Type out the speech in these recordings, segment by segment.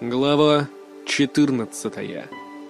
Глава 14.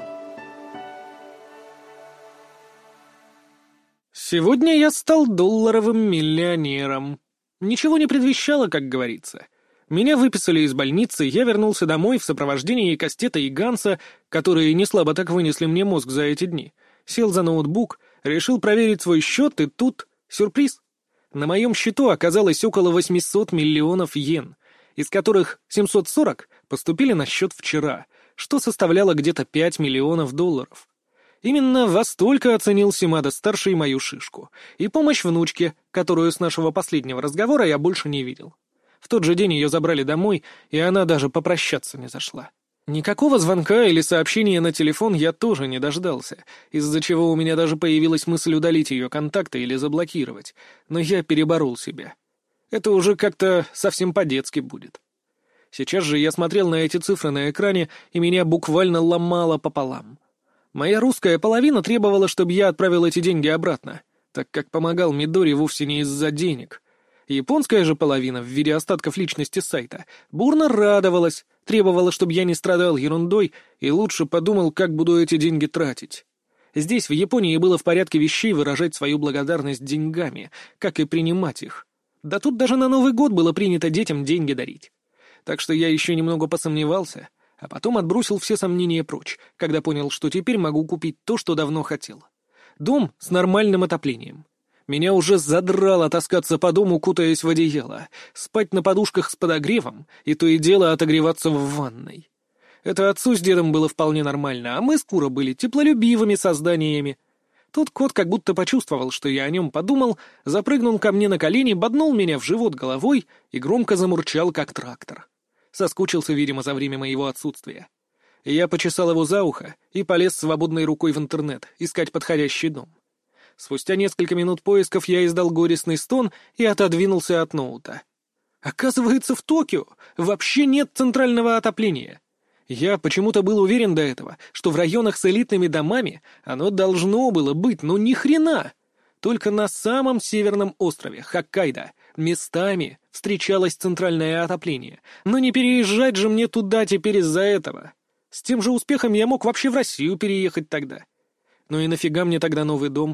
Сегодня я стал долларовым миллионером. Ничего не предвещало, как говорится. Меня выписали из больницы, я вернулся домой в сопровождении Кастета и Ганса, которые неслабо так вынесли мне мозг за эти дни. Сел за ноутбук, решил проверить свой счет, и тут сюрприз. На моем счету оказалось около 800 миллионов йен, из которых 740 поступили на счет вчера, что составляло где-то 5 миллионов долларов. Именно во столько оценил Симада-старший мою шишку и помощь внучке, которую с нашего последнего разговора я больше не видел. В тот же день ее забрали домой, и она даже попрощаться не зашла. Никакого звонка или сообщения на телефон я тоже не дождался, из-за чего у меня даже появилась мысль удалить ее контакты или заблокировать, но я переборол себя. Это уже как-то совсем по-детски будет. Сейчас же я смотрел на эти цифры на экране, и меня буквально ломало пополам. Моя русская половина требовала, чтобы я отправил эти деньги обратно, так как помогал Мидори вовсе не из-за денег. Японская же половина, в виде остатков личности сайта, бурно радовалась, требовала, чтобы я не страдал ерундой и лучше подумал, как буду эти деньги тратить. Здесь, в Японии, было в порядке вещей выражать свою благодарность деньгами, как и принимать их. Да тут даже на Новый год было принято детям деньги дарить. Так что я еще немного посомневался, а потом отбросил все сомнения прочь, когда понял, что теперь могу купить то, что давно хотел. Дом с нормальным отоплением. Меня уже задрало таскаться по дому, кутаясь в одеяло, спать на подушках с подогревом и то и дело отогреваться в ванной. Это отцу с дедом было вполне нормально, а мы с Куро были теплолюбивыми созданиями. Тут кот как будто почувствовал, что я о нем подумал, запрыгнул ко мне на колени, боднул меня в живот головой и громко замурчал, как трактор. Соскучился, видимо, за время моего отсутствия. Я почесал его за ухо и полез свободной рукой в интернет, искать подходящий дом. Спустя несколько минут поисков я издал горестный стон и отодвинулся от ноута. Оказывается, в Токио вообще нет центрального отопления. Я почему-то был уверен до этого, что в районах с элитными домами оно должно было быть, но ни хрена. Только на самом северном острове, Хоккайдо, местами встречалось центральное отопление. Но не переезжать же мне туда теперь из-за этого. С тем же успехом я мог вообще в Россию переехать тогда. Ну и нафига мне тогда новый дом?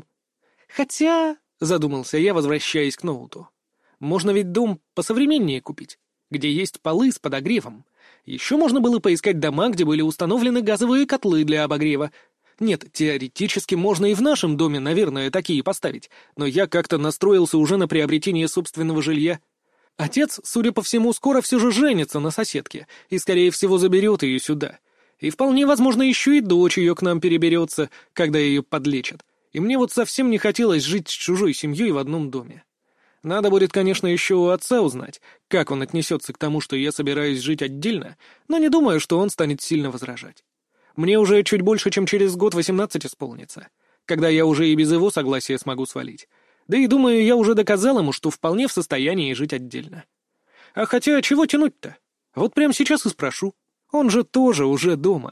Хотя, задумался я, возвращаясь к ноуту, можно ведь дом посовременнее купить, где есть полы с подогревом. Еще можно было поискать дома, где были установлены газовые котлы для обогрева. Нет, теоретически можно и в нашем доме, наверное, такие поставить, но я как-то настроился уже на приобретение собственного жилья. Отец, судя по всему, скоро все же женится на соседке и, скорее всего, заберет ее сюда. И вполне возможно, еще и дочь ее к нам переберется, когда ее подлечат. И мне вот совсем не хотелось жить с чужой семьей в одном доме. Надо будет, конечно, еще у отца узнать, как он отнесется к тому, что я собираюсь жить отдельно, но не думаю, что он станет сильно возражать. Мне уже чуть больше, чем через год 18 исполнится, когда я уже и без его согласия смогу свалить. Да и думаю, я уже доказал ему, что вполне в состоянии жить отдельно. А хотя, чего тянуть-то? Вот прямо сейчас и спрошу. Он же тоже уже дома.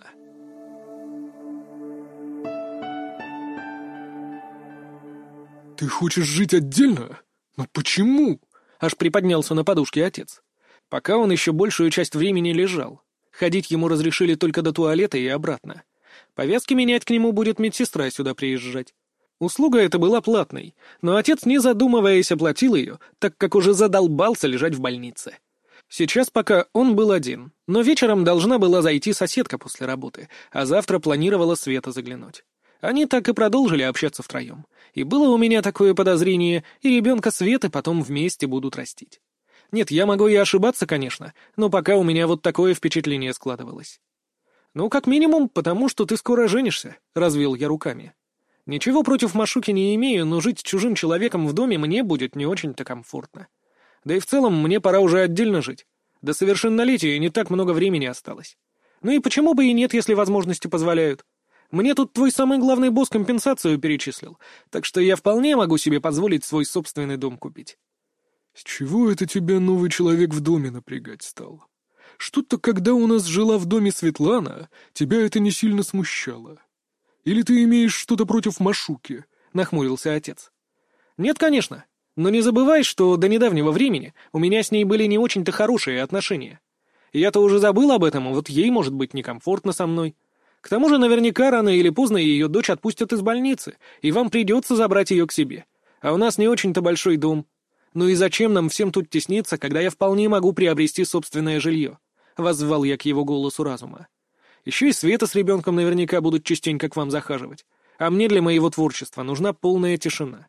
«Ты хочешь жить отдельно? Но почему?» — аж приподнялся на подушке отец. Пока он еще большую часть времени лежал. Ходить ему разрешили только до туалета и обратно. Повязки менять к нему будет медсестра сюда приезжать. Услуга эта была платной, но отец, не задумываясь, оплатил ее, так как уже задолбался лежать в больнице. Сейчас пока он был один, но вечером должна была зайти соседка после работы, а завтра планировала Света заглянуть. Они так и продолжили общаться втроем. И было у меня такое подозрение, и ребенка Светы потом вместе будут растить. Нет, я могу и ошибаться, конечно, но пока у меня вот такое впечатление складывалось. «Ну, как минимум, потому что ты скоро женишься», — развел я руками. «Ничего против Машуки не имею, но жить с чужим человеком в доме мне будет не очень-то комфортно. Да и в целом мне пора уже отдельно жить. До совершеннолетия не так много времени осталось. Ну и почему бы и нет, если возможности позволяют? Мне тут твой самый главный босс компенсацию перечислил, так что я вполне могу себе позволить свой собственный дом купить». «С чего это тебя новый человек в доме напрягать стал? Что-то, когда у нас жила в доме Светлана, тебя это не сильно смущало. Или ты имеешь что-то против Машуки?» — нахмурился отец. «Нет, конечно. Но не забывай, что до недавнего времени у меня с ней были не очень-то хорошие отношения. Я-то уже забыл об этом, а вот ей может быть некомфортно со мной. К тому же наверняка рано или поздно ее дочь отпустят из больницы, и вам придется забрать ее к себе. А у нас не очень-то большой дом. Ну и зачем нам всем тут тесниться, когда я вполне могу приобрести собственное жилье?» — воззвал я к его голосу разума. «Еще и Света с ребенком наверняка будут частенько к вам захаживать. А мне для моего творчества нужна полная тишина».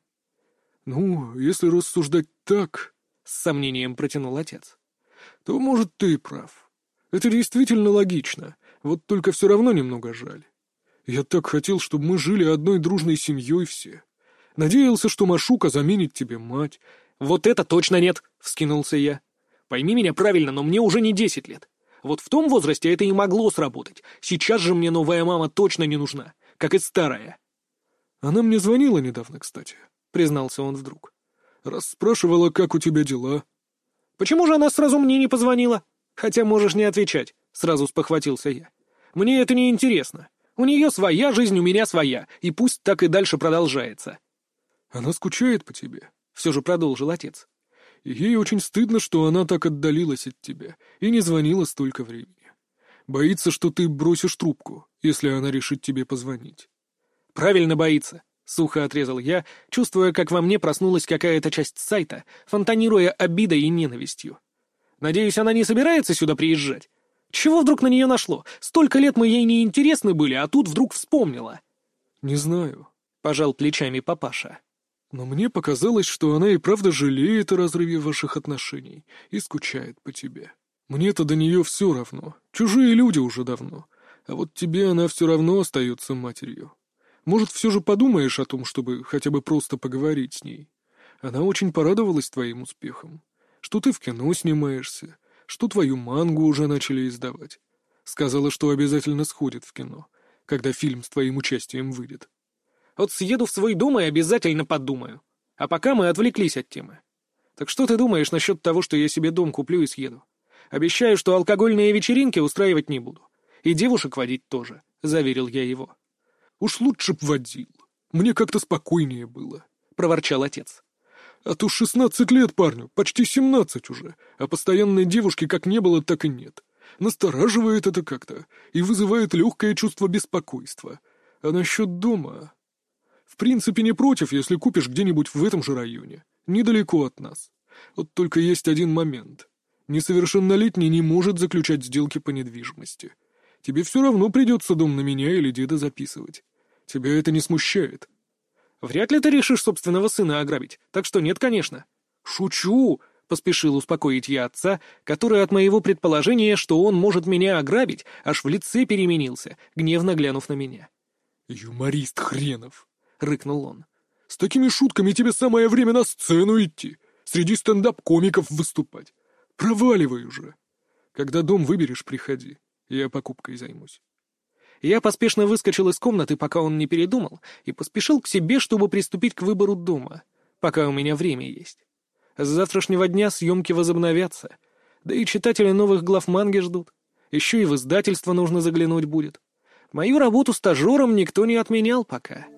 «Ну, если рассуждать так, — с сомнением протянул отец, — то, может, ты и прав. Это действительно логично, вот только все равно немного жаль. Я так хотел, чтобы мы жили одной дружной семьей все. Надеялся, что Машука заменит тебе мать». «Вот это точно нет!» — вскинулся я. «Пойми меня правильно, но мне уже не 10 лет. Вот в том возрасте это и могло сработать. Сейчас же мне новая мама точно не нужна, как и старая». «Она мне звонила недавно, кстати», — признался он вдруг. «Расспрашивала, как у тебя дела». «Почему же она сразу мне не позвонила? Хотя можешь не отвечать», — сразу спохватился я. «Мне это не интересно. У нее своя жизнь, у меня своя, и пусть так и дальше продолжается». «Она скучает по тебе», — все же продолжил отец. «И ей очень стыдно, что она так отдалилась от тебя и не звонила столько времени. Боится, что ты бросишь трубку, если она решит тебе позвонить». «Правильно боится», — сухо отрезал я, чувствуя, как во мне проснулась какая-то часть сайта, фонтанируя обидой и ненавистью. «Надеюсь, она не собирается сюда приезжать? Чего вдруг на нее нашло? Столько лет мы ей не интересны были, а тут вдруг вспомнила». «Не знаю», — пожал плечами папаша. «но мне показалось, что она и правда жалеет о разрыве ваших отношений и скучает по тебе. Мне-то до нее все равно, чужие люди уже давно, а вот тебе она все равно остается матерью. Может, все же подумаешь о том, чтобы хотя бы просто поговорить с ней? Она очень порадовалась твоим успехам, что ты в кино снимаешься, что твою мангу уже начали издавать. Сказала, что обязательно сходит в кино, когда фильм с твоим участием выйдет». «Вот съеду в свой дом и обязательно подумаю. А пока мы отвлеклись от темы. Так что ты думаешь насчет того, что я себе дом куплю и съеду? Обещаю, что алкогольные вечеринки устраивать не буду. И девушек водить тоже», — заверил я его. «Уж лучше б водил. Мне как-то спокойнее было», — проворчал отец. «А то 16 лет парню, почти 17 уже, а постоянной девушки как не было, так и нет. Настораживает это как-то и вызывает легкое чувство беспокойства. А насчет дома... В принципе, не против, если купишь где-нибудь в этом же районе, недалеко от нас. Вот только есть один момент. Несовершеннолетний не может заключать сделки по недвижимости. Тебе все равно придется дом на меня или деда записывать. Тебя это не смущает?» «Вряд ли ты решишь собственного сына ограбить, так что нет, конечно». «Шучу!» — поспешил успокоить я отца, который от моего предположения, что он может меня ограбить, аж в лице переменился, гневно глянув на меня. «Юморист хренов!» — рыкнул он. «С такими шутками тебе самое время на сцену идти, среди стендап-комиков выступать. Проваливай уже. Когда дом выберешь, приходи, я покупкой займусь». Я поспешно выскочил из комнаты, пока он не передумал, и поспешил к себе, чтобы приступить к выбору дома, пока у меня время есть. С завтрашнего дня съемки возобновятся, да и читатели новых глав манги ждут. Еще и в издательство нужно заглянуть будет. Мою работу стажером никто не отменял пока.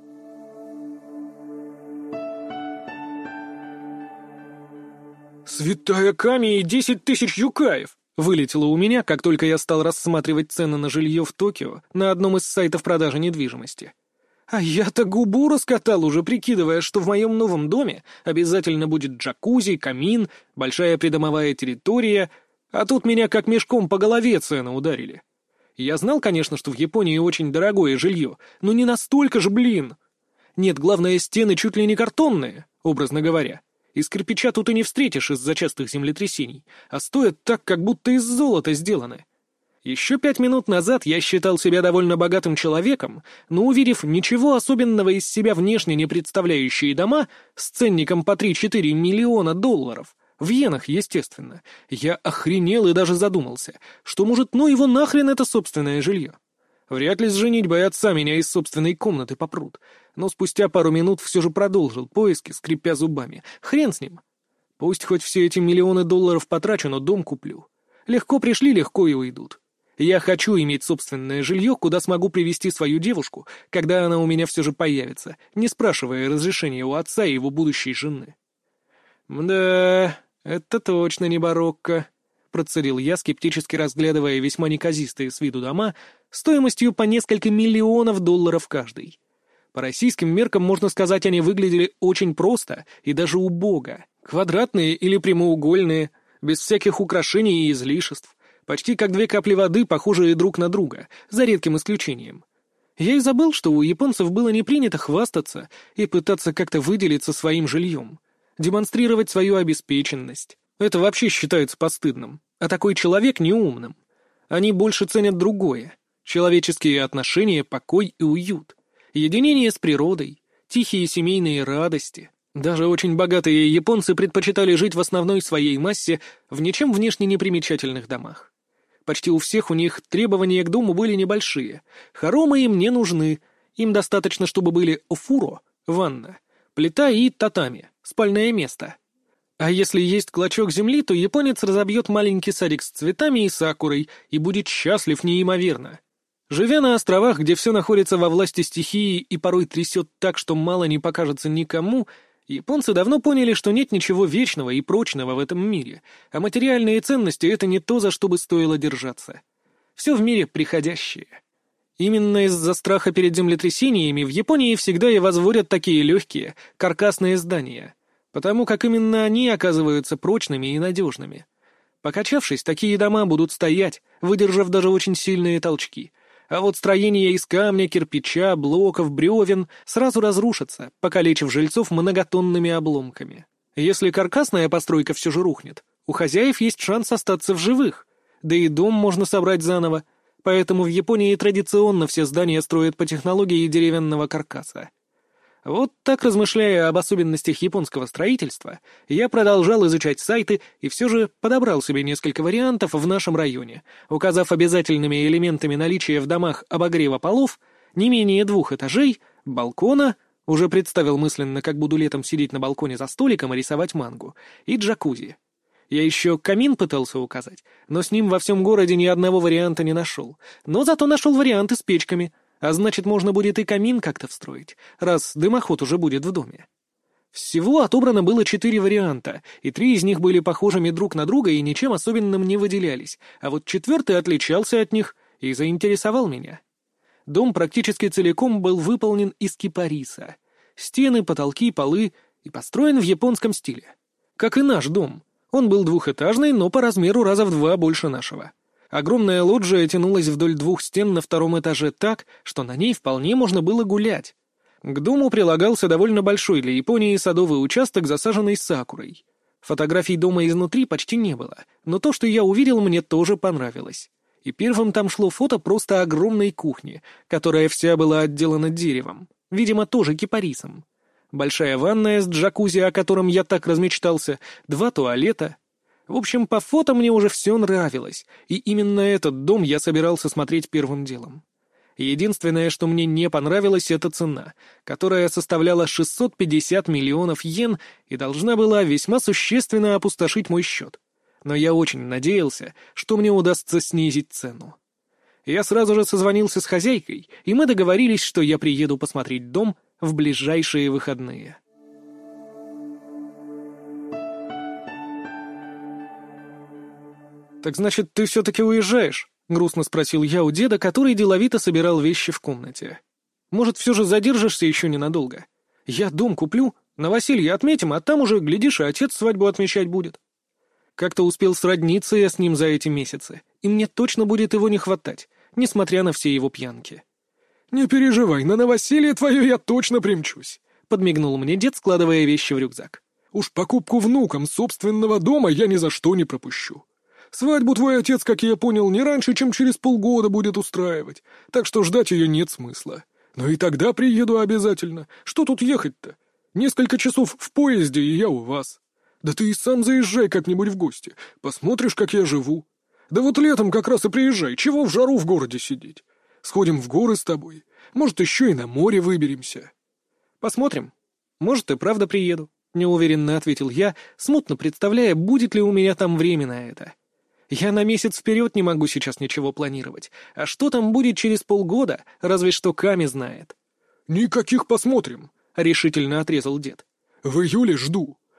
«Святая Ками и 10 тысяч юкаев!» Вылетело у меня, как только я стал рассматривать цены на жилье в Токио на одном из сайтов продажи недвижимости. А я-то губу раскатал уже, прикидывая, что в моем новом доме обязательно будет джакузи, камин, большая придомовая территория, а тут меня как мешком по голове цены ударили. Я знал, конечно, что в Японии очень дорогое жилье, но не настолько же, блин. Нет, главное, стены чуть ли не картонные, образно говоря. Из кирпича тут и не встретишь из-за частых землетрясений, а стоят так, как будто из золота сделаны. Еще 5 минут назад я считал себя довольно богатым человеком, но, увидев ничего особенного из себя внешне не представляющие дома с ценником по 3-4 миллиона долларов, в иенах, естественно, я охренел и даже задумался, что, может, ну его нахрен это собственное жилье. Вряд ли с женитьбой отца меня из собственной комнаты попрут, но спустя пару минут все же продолжил поиски, скрипя зубами. Хрен с ним. Пусть хоть все эти миллионы долларов потрачу, но дом куплю. Легко пришли, легко и уйдут. Я хочу иметь собственное жилье, куда смогу привести свою девушку, когда она у меня все же появится, не спрашивая разрешения у отца и его будущей жены. Да, это точно не барокко. — процедил я, скептически разглядывая весьма неказистые с виду дома стоимостью по несколько миллионов долларов каждый. По российским меркам, можно сказать, они выглядели очень просто и даже убого. Квадратные или прямоугольные, без всяких украшений и излишеств, почти как две капли воды, похожие друг на друга, за редким исключением. Я и забыл, что у японцев было не принято хвастаться и пытаться как-то выделиться своим жильем, демонстрировать свою обеспеченность. Это вообще считается постыдным, а такой человек неумным. Они больше ценят другое — человеческие отношения, покой и уют, единение с природой, тихие семейные радости. Даже очень богатые японцы предпочитали жить в основной своей массе в ничем внешне непримечательных домах. Почти у всех у них требования к дому были небольшие. Хоромы им не нужны. Им достаточно, чтобы были офуро — ванна, плита и татами — спальное место. А если есть клочок земли, то японец разобьет маленький садик с цветами и сакурой и будет счастлив неимоверно. Живя на островах, где все находится во власти стихии и порой трясет так, что мало не покажется никому, японцы давно поняли, что нет ничего вечного и прочного в этом мире, а материальные ценности — это не то, за что бы стоило держаться. Все в мире приходящее. Именно из-за страха перед землетрясениями в Японии всегда и возводят такие легкие, каркасные здания, потому как именно они оказываются прочными и надежными. Покачавшись, такие дома будут стоять, выдержав даже очень сильные толчки. А вот строения из камня, кирпича, блоков, бревен сразу разрушатся, покалечив жильцов многотонными обломками. Если каркасная постройка все же рухнет, у хозяев есть шанс остаться в живых, да и дом можно собрать заново, поэтому в Японии традиционно все здания строят по технологии деревянного каркаса. Вот так, размышляя об особенностях японского строительства, я продолжал изучать сайты и все же подобрал себе несколько вариантов в нашем районе, указав обязательными элементами наличия в домах обогрева полов, не менее 2 этажей, балкона, уже представил мысленно, как буду летом сидеть на балконе за столиком и рисовать мангу, и джакузи. Я еще камин пытался указать, но с ним во всем городе ни одного варианта не нашел, но зато нашел варианты с печками. А значит, можно будет и камин как-то встроить, раз дымоход уже будет в доме. Всего отобрано было 4 варианта, и 3 из них были похожими друг на друга и ничем особенным не выделялись, а вот 4-й отличался от них и заинтересовал меня. Дом практически целиком был выполнен из кипариса. Стены, потолки, полы и построен в японском стиле. Как и наш дом. Он был 2-этажный, но по размеру раза в 2 больше нашего. Огромная лоджия тянулась вдоль 2 стен на 2-м этаже так, что на ней вполне можно было гулять. К дому прилагался довольно большой для Японии садовый участок, засаженный сакурой. Фотографий дома изнутри почти не было, но то, что я увидел, мне тоже понравилось. И первым там шло фото просто огромной кухни, которая вся была отделана деревом, видимо, тоже кипарисом. Большая ванная с джакузи, о котором я так размечтался, 2 туалета. В общем, по фото мне уже все нравилось, и именно этот дом я собирался смотреть первым делом. Единственное, что мне не понравилось, это цена, которая составляла 650 миллионов йен и должна была весьма существенно опустошить мой счет. Но я очень надеялся, что мне удастся снизить цену. Я сразу же созвонился с хозяйкой, и мы договорились, что я приеду посмотреть дом в ближайшие выходные. «Так значит, ты все-таки уезжаешь?» — грустно спросил я у деда, который деловито собирал вещи в комнате. «Может, все же задержишься еще ненадолго? Я дом куплю, новоселье отметим, а там уже, глядишь, и отец свадьбу отмечать будет. Как-то успел сродниться я с ним за эти месяцы, и мне точно будет его не хватать, несмотря на все его пьянки». «Не переживай, на новоселье твое я точно примчусь», — подмигнул мне дед, складывая вещи в рюкзак. «Уж покупку внукам собственного дома я ни за что не пропущу. Свадьбу твой отец, как я понял, не раньше, чем через полгода будет устраивать, так что ждать ее нет смысла. Но и тогда приеду обязательно. Что тут ехать-то? Несколько часов в поезде, и я у вас. Да ты и сам заезжай как-нибудь в гости, посмотришь, как я живу. Да вот летом как раз и приезжай, чего в жару в городе сидеть? Сходим в горы с тобой, может, еще и на море выберемся». «Посмотрим. Может, и правда приеду», — неуверенно ответил я, смутно представляя, будет ли у меня там время на это. Я на месяц вперед не могу сейчас ничего планировать. А что там будет через полгода, разве что Ками знает. «Никаких посмотрим», — решительно отрезал дед. «В июле жду.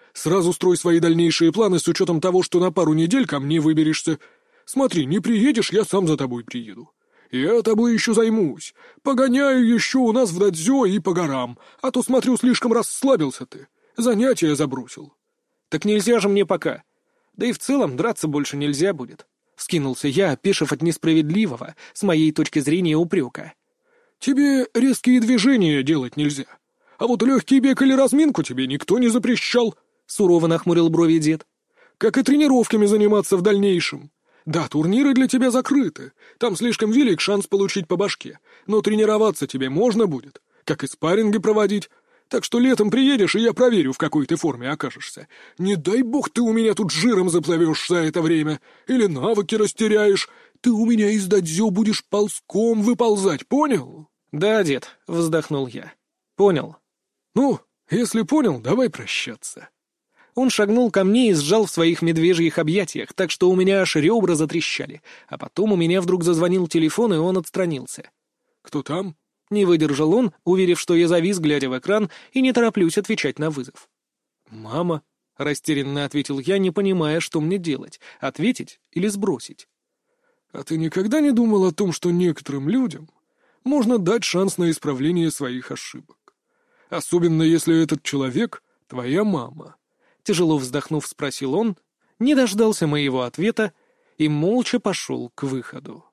Сразу строй свои дальнейшие планы с учетом того, что на пару недель ко мне выберешься. Смотри, не приедешь, я сам за тобой приеду. Я тобой еще займусь. Погоняю еще у нас в дадзё и по горам, а то, смотрю, слишком расслабился ты. Занятия забросил». «Так нельзя же мне пока. Да и в целом драться больше нельзя будет», — вскинулся я, опешив от несправедливого, с моей точки зрения, упрека. «Тебе резкие движения делать нельзя. А вот легкий бег или разминку тебе никто не запрещал», — сурово нахмурил брови дед. «Как и тренировками заниматься в дальнейшем. Да, турниры для тебя закрыты, там слишком велик шанс получить по башке, но тренироваться тебе можно будет, как и спарринги проводить. Так что летом приедешь, и я проверю, в какой ты форме окажешься. Не дай бог ты у меня тут жиром заплывешь за это время, или навыки растеряешь. Ты у меня из дадзё будешь ползком выползать, понял?» «Да, дед», — вздохнул я. «Понял». «Ну, если понял, давай прощаться». Он шагнул ко мне и сжал в своих медвежьих объятиях, так что у меня аж ребра затрещали, а потом у меня вдруг зазвонил телефон, и он отстранился. «Кто там?» Не выдержал он, уверив, что я завис, глядя в экран, и не тороплюсь отвечать на вызов. «Мама», — растерянно ответил я, не понимая, что мне делать, ответить или сбросить. «А ты никогда не думал о том, что некоторым людям можно дать шанс на исправление своих ошибок? Особенно если этот человек — твоя мама?» Тяжело вздохнув, спросил он, не дождался моего ответа и молча пошел к выходу.